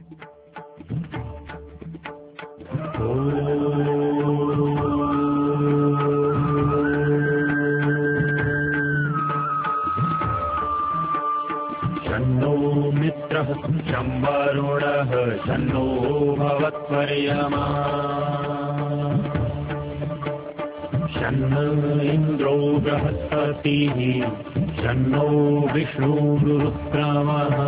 शन्नो मित्रः शं वरुणः शन्नो भवत्वर्यमा शन्न इन्द्रो बृहस्पतिः शन्नो विष्णुरुक्रमः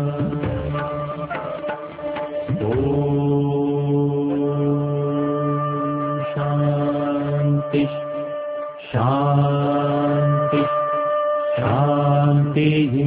शान्ति शान्ति शान्तिः।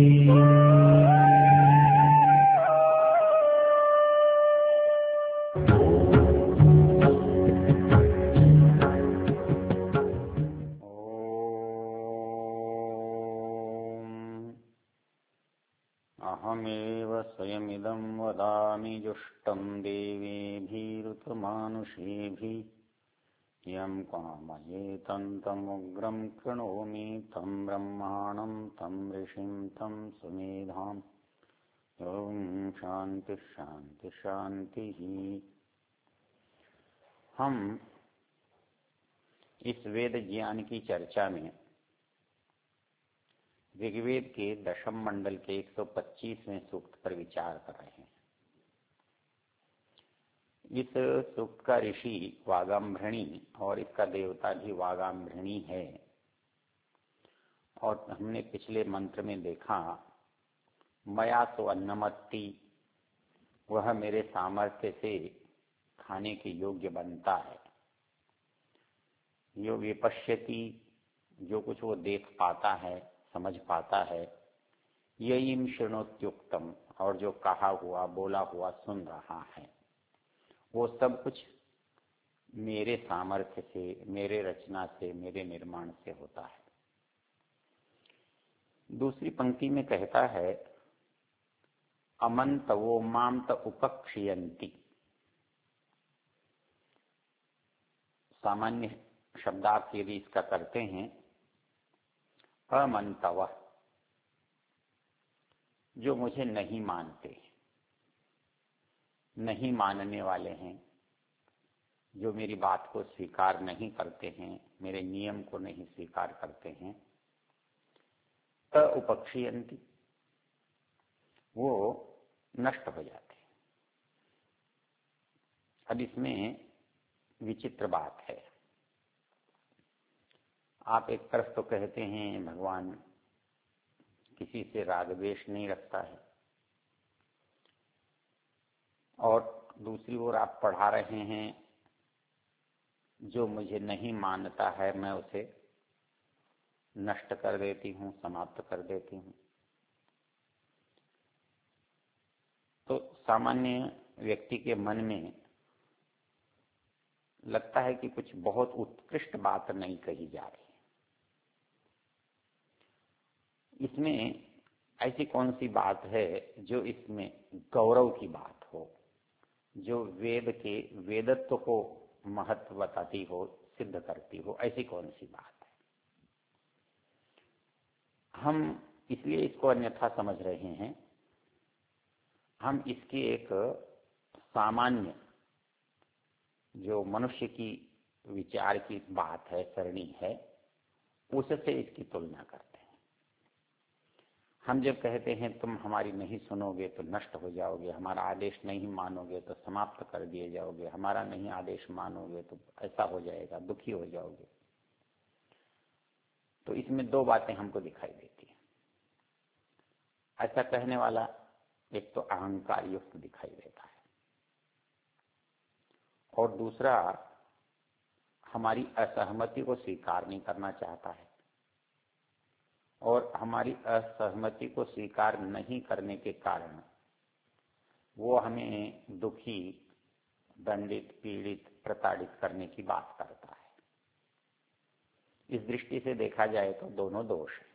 अहमेव स्वयमिदं वदामि जुष्टं देवेभिरुतमानुषेभिः यं कामयेतन्तमुग्रं कृणोमि तं ब्रह्माणं तं ऋषिं तं सुमेधाम्। ओम शांति शांति शांति ही। हम इस वेद ज्ञान की चर्चा में ऋग्वेद के दशम मंडल के 125वें सूक्त पर विचार कर रहे हैं। इस सूक्त का ऋषि वागाम्भृणी और इसका देवता भी वागाम्भृणी है। और हमने पिछले मंत्र में देखा मया सो अन्नमत्ति, वह मेरे सामर्थ्य से खाने के योग्य बनता है। यो विपश्यति, जो कुछ वो देख पाता है समझ पाता है। ययिम शृणोत्युक्तम, और जो कहा हुआ बोला हुआ सुन रहा है, वो सब कुछ मेरे सामर्थ्य से, मेरे रचना से, मेरे निर्माण से होता है। दूसरी पंक्ति में कहता है अमंतवो मामत उपक्षियन्ति। सामान्य शब्दार्थ यदि इसका करते हैं अमंतव, जो मुझे नहीं मानते, नहीं मानने वाले हैं, जो मेरी बात को स्वीकार नहीं करते हैं, मेरे नियम को नहीं स्वीकार करते हैं। त उपक्षियन्ति, वो नष्ट हो जाते हैं। अब इसमें विचित्र बात है। आप एक तरफ तो कहते हैं भगवान किसी से राग द्वेष नहीं रखता है, और दूसरी ओर आप पढ़ा रहे हैं जो मुझे नहीं मानता है मैं उसे नष्ट कर देती हूँ, समाप्त कर देती हूँ। तो सामान्य व्यक्ति के मन में लगता है कि कुछ बहुत उत्कृष्ट बात नहीं कही जा रही। इसमें ऐसी कौन सी बात है जो इसमें गौरव की बात हो, जो वेद के वेदत्व को महत्व बताती हो, सिद्ध करती हो? ऐसी कौन सी बात है? हम इसलिए इसको अन्यथा समझ रहे हैं। हम इसकी एक सामान्य जो मनुष्य की विचार की बात है, सरणी है, उससे इसकी तुलना करते हैं। हम जब कहते हैं तुम हमारी नहीं सुनोगे तो नष्ट हो जाओगे, हमारा आदेश नहीं मानोगे तो समाप्त कर दिए जाओगे, हमारा नहीं आदेश मानोगे तो ऐसा हो जाएगा, दुखी हो जाओगे, तो इसमें दो बातें हमको दिखाई देती हैं। ऐसा कहने वाला एक तो अहंकार युक्त दिखाई देता है, और दूसरा हमारी असहमति को स्वीकार नहीं करना चाहता है, और हमारी असहमति को स्वीकार नहीं करने के कारण वो हमें दुखी, दंडित, पीड़ित, प्रताड़ित करने की बात करता है। इस दृष्टि से देखा जाए तो दोनों दोष है।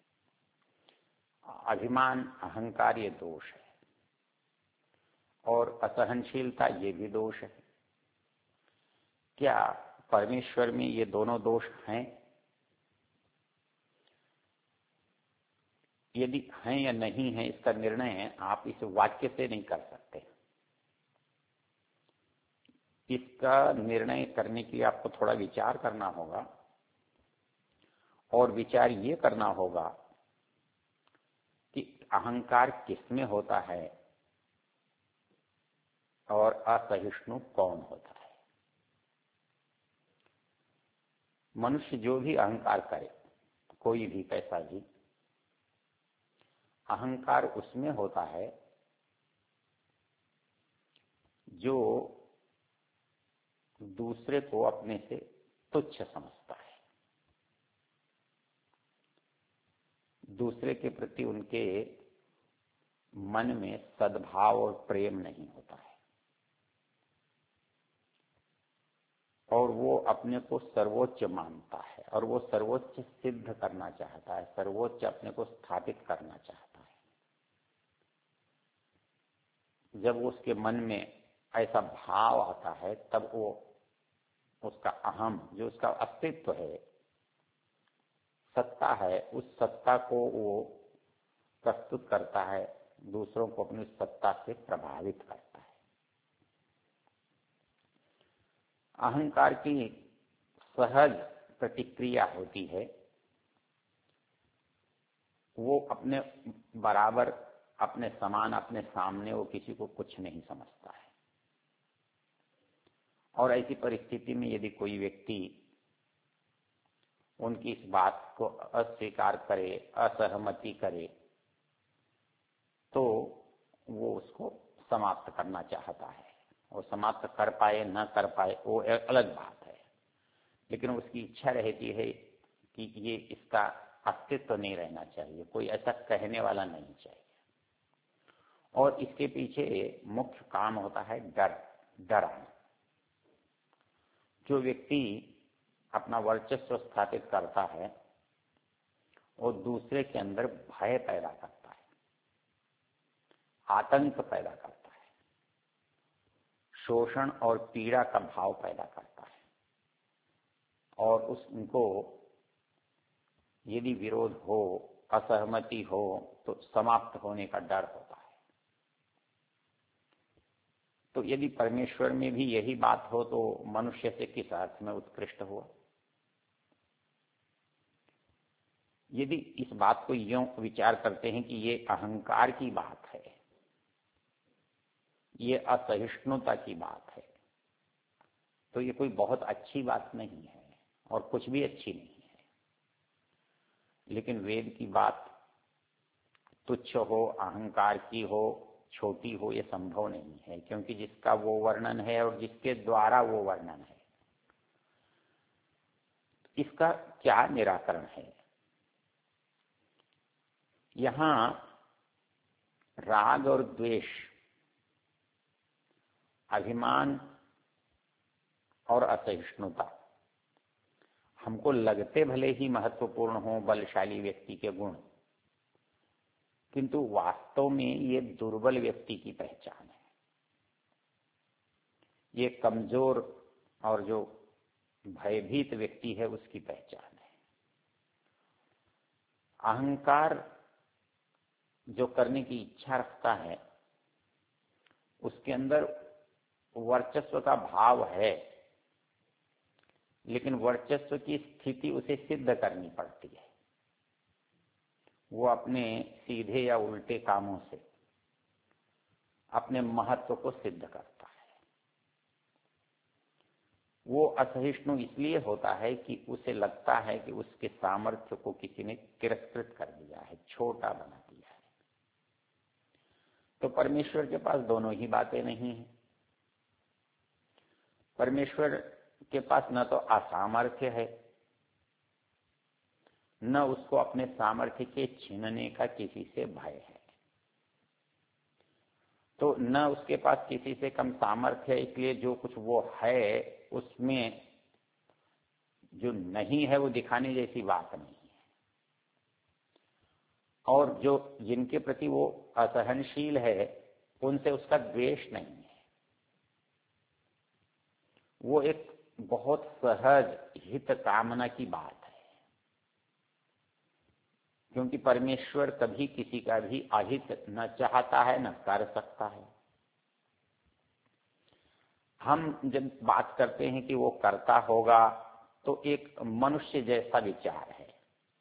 अभिमान, अहंकार ये दोष है, और असहनशीलता ये भी दोष है। क्या परमेश्वर में ये दोनों दोष हैं? यदि हैं या नहीं है, इसका निर्णय आप इस वाक्य से नहीं कर सकते। इसका निर्णय करने के लिए आपको थोड़ा विचार करना होगा, और विचार ये करना होगा कि अहंकार किसमें होता है और असहिष्णु कौन होता है। मनुष्य जो भी अहंकार करे, कोई भी कैसा भी, अहंकार उसमें होता है जो दूसरे को अपने से तुच्छ समझता है, दूसरे के प्रति उनके मन में सद्भाव और प्रेम नहीं होता है, और वो अपने को सर्वोच्च मानता है, और वो सर्वोच्च सिद्ध करना चाहता है, सर्वोच्च अपने को स्थापित करना चाहता है। जब उसके मन में ऐसा भाव आता है, तब वो उसका अहम, जो उसका अस्तित्व है, सत्ता है, उस सत्ता को वो प्रस्तुत करता है, दूसरों को अपनी सत्ता से प्रभावित करता है। अहंकार की सहज प्रतिक्रिया होती है, वो अपने बराबर, अपने समान, अपने सामने वो किसी को कुछ नहीं समझता है। और ऐसी परिस्थिति में यदि कोई व्यक्ति उनकी इस बात को अस्वीकार करे, असहमति करे, तो वो उसको समाप्त करना चाहता है। वो समाप्त कर पाए न कर पाए वो एक अलग बात है, लेकिन उसकी इच्छा रहती है कि ये इसका अस्तित्व नहीं रहना चाहिए, कोई ऐसा कहने वाला नहीं चाहिए। और इसके पीछे मुख्य काम होता है डराना। जो व्यक्ति अपना वर्चस्व स्थापित करता है, वो दूसरे के अंदर भय पैदा करता है, आतंक पैदा करता है, शोषण और पीड़ा का भाव पैदा करता है, और उनको यदि विरोध हो, असहमति हो, तो समाप्त होने का डर होता है। तो यदि परमेश्वर में भी यही बात हो, तो मनुष्य से किस अर्थ में उत्कृष्ट हुआ। यदि इस बात को यूं विचार करते हैं कि ये अहंकार की बात है, ये असहिष्णुता की बात है, तो ये कोई बहुत अच्छी बात नहीं है और कुछ भी अच्छी नहीं है। लेकिन वेद की बात तुच्छ हो, अहंकार की हो, छोटी हो, ये संभव नहीं है, क्योंकि जिसका वो वर्णन है और जिसके द्वारा वो वर्णन है, इसका क्या निराकरण है। यहां राग और द्वेष, अभिमान और असहिष्णुता हमको लगते भले ही महत्वपूर्ण हो, बलशाली व्यक्ति के गुण, किंतु वास्तव में ये दुर्बल व्यक्ति की पहचान है, ये कमजोर और जो भयभीत व्यक्ति है उसकी पहचान है। अहंकार जो करने की इच्छा रखता है, उसके अंदर वर्चस्व का भाव है, लेकिन वर्चस्व की स्थिति उसे सिद्ध करनी पड़ती है। वो अपने सीधे या उल्टे कामों से अपने महत्व को सिद्ध करता है। वो असहिष्णु इसलिए होता है कि उसे लगता है कि उसके सामर्थ्य को किसी ने तिरस्कृत कर दिया है, छोटा बना दिया है। तो परमेश्वर के पास दोनों ही बातें नहीं है। परमेश्वर के पास न तो असामर्थ्य है, न उसको अपने सामर्थ्य के छीनने का किसी से भय है। तो न उसके पास किसी से कम सामर्थ्य है, इसलिए जो कुछ वो है उसमें जो नहीं है वो दिखाने जैसी बात नहीं है। और जो जिनके प्रति वो असहनशील है, उनसे उसका द्वेष नहीं है। वो एक बहुत सहज हित कामना की बात है, क्योंकि परमेश्वर कभी किसी का भी अहित न चाहता है, न कर सकता है। हम जब बात करते हैं कि वो करता होगा तो एक मनुष्य जैसा विचार है।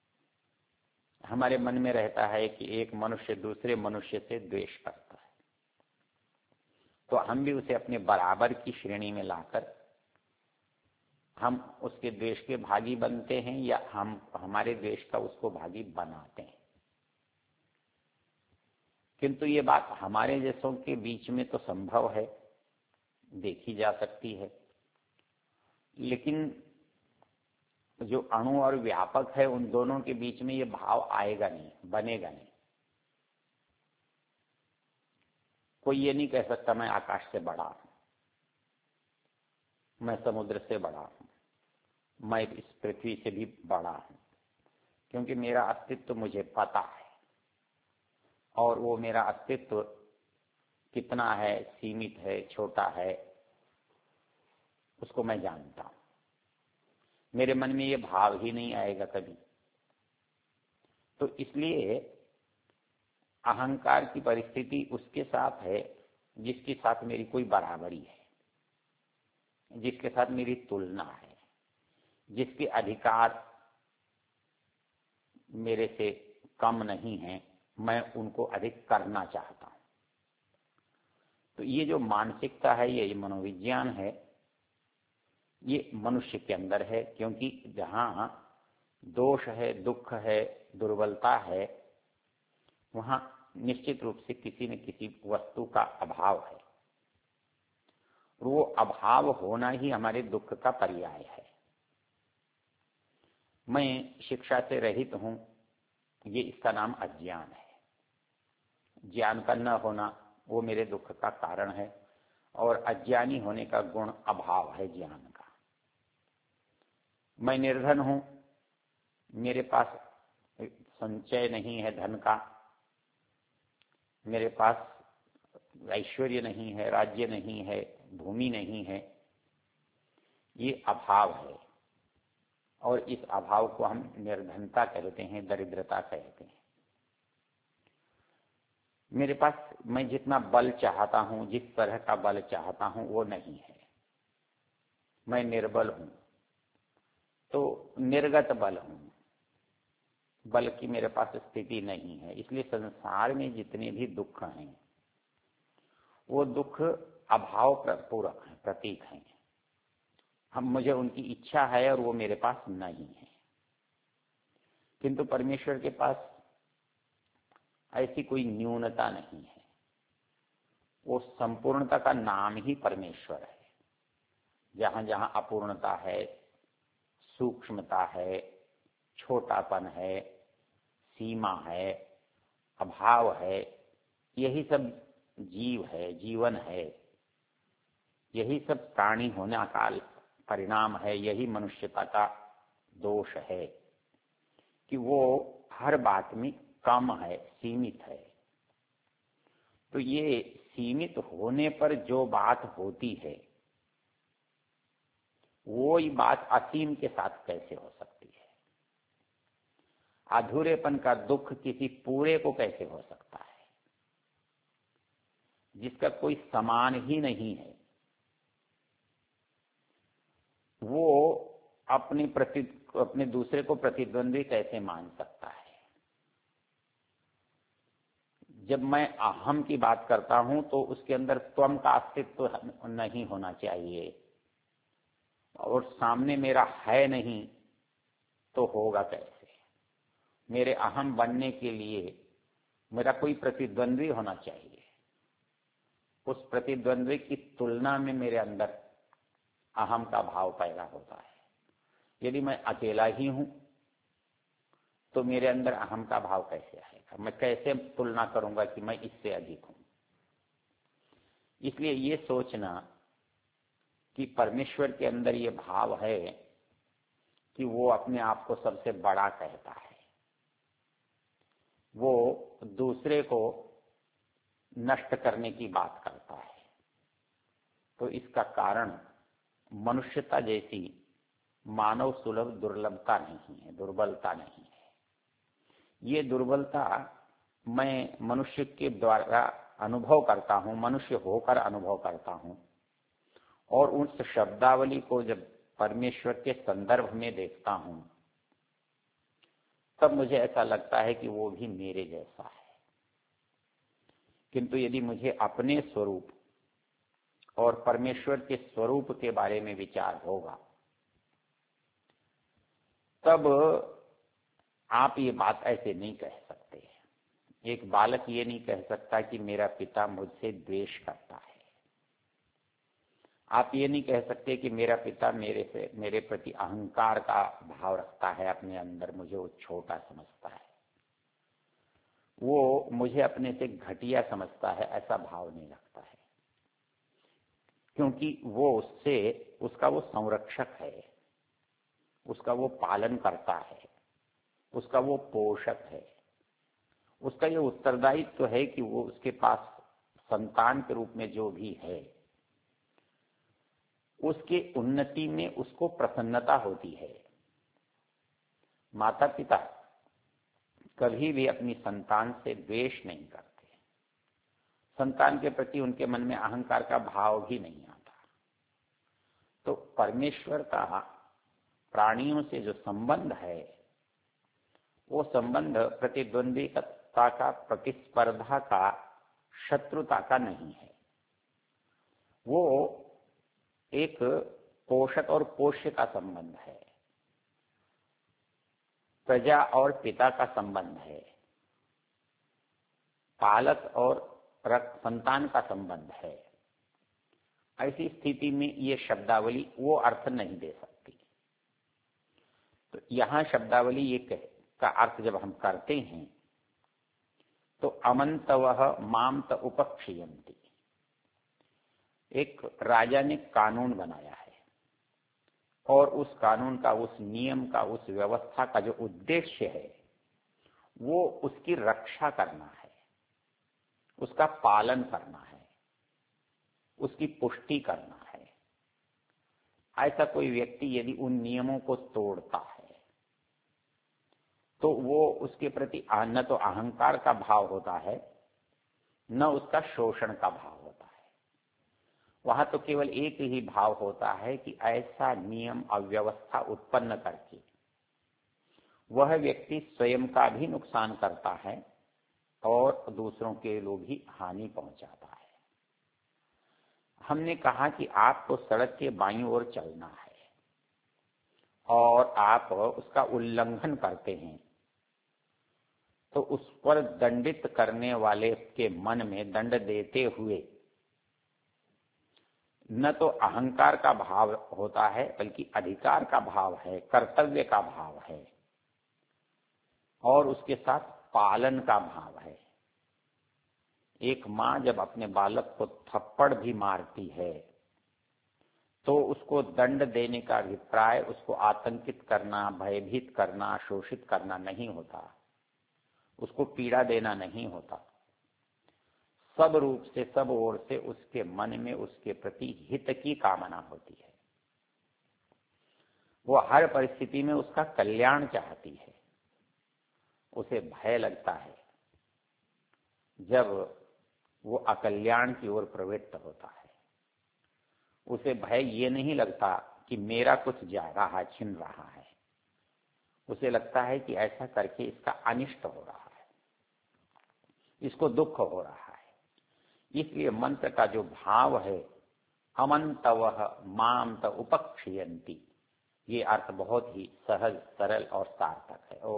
हमारे मन में रहता है कि एक मनुष्य दूसरे मनुष्य से द्वेष करता है, तो हम भी उसे अपने बराबर की श्रेणी में लाकर हम उसके द्वेष के भागी बनते हैं या हम हमारे द्वेष का उसको भागी बनाते हैं। किंतु ये बात हमारे जैसों के बीच में तो संभव है, देखी जा सकती है, लेकिन जो अणु और व्यापक है उन दोनों के बीच में ये भाव आएगा नहीं, बनेगा नहीं। कोई ये नहीं कह सकता मैं आकाश से बड़ा हूं, मैं समुद्र से बड़ा हूं, मैं इस पृथ्वी से भी बड़ा हूं, क्योंकि मेरा अस्तित्व मुझे पता है और वो मेरा अस्तित्व कितना है, सीमित है, छोटा है, उसको मैं जानता हूं। मेरे मन में ये भाव ही नहीं आएगा कभी। तो इसलिए अहंकार की परिस्थिति उसके साथ है जिसके साथ मेरी कोई बराबरी है, जिसके साथ मेरी तुलना है, जिसके अधिकार मेरे से कम नहीं है, मैं उनको अधिक करना चाहता हूं। तो ये जो मानसिकता है, ये मनोविज्ञान है, ये मनुष्य के अंदर है, क्योंकि जहां दोष है, दुख है, दुर्बलता है, वहां निश्चित रूप से किसी न किसी वस्तु का अभाव है। वो अभाव होना ही हमारे दुख का पर्याय है। मैं शिक्षा से रहित हूं, ये इसका नाम अज्ञान है। ज्ञान का न होना वो मेरे दुख का कारण है, और अज्ञानी होने का गुण अभाव है ज्ञान का। मैं निर्धन हूं, मेरे पास संचय नहीं है धन का, मेरे पास ऐश्वर्य नहीं है, राज्य नहीं है, भूमि नहीं है, ये अभाव है। और इस अभाव को हम निर्धनता कहते हैं, दरिद्रता कहते हैं। मेरे पास मैं जितना बल चाहता हूं, जिस तरह का बल चाहता हूं, वो नहीं है। मैं निर्बल हूं, तो निर्गत बल हूं, बल की मेरे पास स्थिति नहीं है। इसलिए संसार में जितने भी दुख हैं वो दुख अभाव पूरक हैं, प्रतीक हैं। मुझे उनकी इच्छा है और वो मेरे पास नहीं है। किंतु परमेश्वर के पास ऐसी कोई न्यूनता नहीं है। वो संपूर्णता का नाम ही परमेश्वर है। जहां जहां अपूर्णता है, सूक्ष्मता है, छोटापन है, सीमा है, अभाव है, यही सब जीव है, जीवन है, यही सब प्राणी होने का परिणाम है। यही मनुष्यता का दोष है कि वो हर बात में कम है, सीमित है। तो ये सीमित होने पर जो बात होती है वो ही बात असीम के साथ कैसे हो सकती है? अधूरेपन का दुख किसी पूरे को कैसे हो सकता है, जिसका कोई समान ही नहीं है? वो अपने दूसरे को प्रतिद्वंदी कैसे मान सकता है? जब मैं अहम की बात करता हूं तो उसके अंदर त्वम का अस्तित्व नहीं होना चाहिए, और सामने मेरा है नहीं तो होगा कैसे? मेरे अहम बनने के लिए मेरा कोई प्रतिद्वंद्वी होना चाहिए। उस प्रतिद्वंद्वी की तुलना में मेरे अंदर अहम का भाव पैदा होता है। यदि मैं अकेला ही हूं तो मेरे अंदर अहम का भाव कैसे आएगा? मैं कैसे तुलना करूंगा कि मैं इससे अधिक हूं? इसलिए ये सोचना कि परमेश्वर के अंदर ये भाव है कि वो अपने आप को सबसे बड़ा कहता है, वो दूसरे को नष्ट करने की बात करता है, तो इसका कारण मनुष्यता जैसी मानव सुलभ दुर्लभता नहीं है, दुर्बलता नहीं है। ये दुर्बलता मैं मनुष्य के द्वारा अनुभव करता हूं, मनुष्य होकर अनुभव करता हूं, और उस शब्दावली को जब परमेश्वर के संदर्भ में देखता हूं तब मुझे ऐसा लगता है कि वो भी मेरे जैसा है। किंतु यदि मुझे अपने स्वरूप और परमेश्वर के स्वरूप के बारे में विचार होगा तब आप ये बात ऐसे नहीं कह सकते। एक बालक ये नहीं कह सकता कि मेरा पिता मुझसे द्वेष करता है। आप ये नहीं कह सकते कि मेरा पिता मेरे प्रति अहंकार का भाव रखता है, अपने अंदर मुझे वो छोटा समझता है, वो मुझे अपने से घटिया समझता है, ऐसा भाव नहीं रखता है। क्योंकि वो उसका वो संरक्षक है, उसका वो पालन करता है, उसका वो पोषक है, उसका ये उत्तरदायित्व है कि वो उसके पास संतान के रूप में जो भी है उसके उन्नति में उसको प्रसन्नता होती है। माता पिता कभी भी अपनी संतान से द्वेष नहीं करते, संतान के प्रति उनके मन में अहंकार का भाव भी नहीं आता। तो परमेश्वर का प्राणियों से जो संबंध है वो संबंध प्रतिद्वंद्विता का, प्रतिस्पर्धा का, शत्रुता का नहीं है। वो एक पोषक और पोष्य का संबंध है, प्रजा और पिता का संबंध है, पालक और संतान का संबंध है। ऐसी स्थिति में ये शब्दावली वो अर्थ नहीं दे सकती। तो यहां शब्दावली ये का अर्थ जब हम करते हैं तो अमंतवः मामत उपक्षीयन्ति। एक राजा ने कानून बनाया है और उस कानून का, उस नियम का, उस व्यवस्था का जो उद्देश्य है वो उसकी रक्षा करना है, उसका पालन करना है, उसकी पुष्टि करना है। ऐसा कोई व्यक्ति यदि उन नियमों को तोड़ता है तो वो उसके प्रति न तो अहंकार का भाव होता है न उसका शोषण का भाव होता है। वहां तो केवल एक ही भाव होता है कि ऐसा नियम अव्यवस्था उत्पन्न करके वह व्यक्ति स्वयं का भी नुकसान करता है और दूसरों के लोग भी हानि पहुंचाता है। हमने कहा कि आपको सड़क के बाईं ओर चलना है और आप उसका उल्लंघन करते हैं तो उस पर दंडित करने वाले के मन में दंड देते हुए न तो अहंकार का भाव होता है बल्कि अधिकार का भाव है, कर्तव्य का भाव है और उसके साथ पालन का भाव है। एक मां जब अपने बालक को थप्पड़ भी मारती है तो उसको दंड देने का अभिप्राय उसको आतंकित करना, भयभीत करना, शोषित करना नहीं होता, उसको पीड़ा देना नहीं होता। सब रूप से, सब ओर से उसके मन में उसके प्रति हित की कामना होती है। वो हर परिस्थिति में उसका कल्याण चाहती है। उसे भय लगता है जब वो अकल्याण की ओर प्रवृत्त होता है। उसे भय ये नहीं लगता कि मेरा कुछ जा रहा, छिन रहा है। उसे लगता है कि ऐसा करके इसका अनिष्ट हो रहा है, इसको दुख हो रहा है। इसलिए मंत्र का जो भाव है अमंतवः मामत उपक्षीयन्ति, ये अर्थ बहुत ही सहज, सरल और सार्थक है।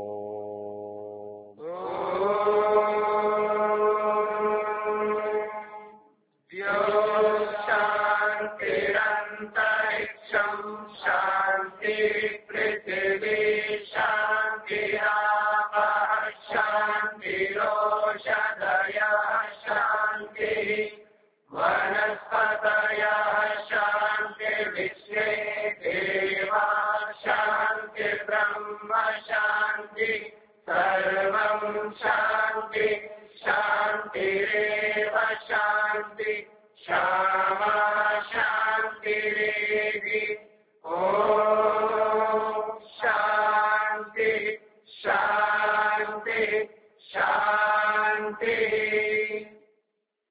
सर्वं शांति शांतिरेव शांति, क्षमा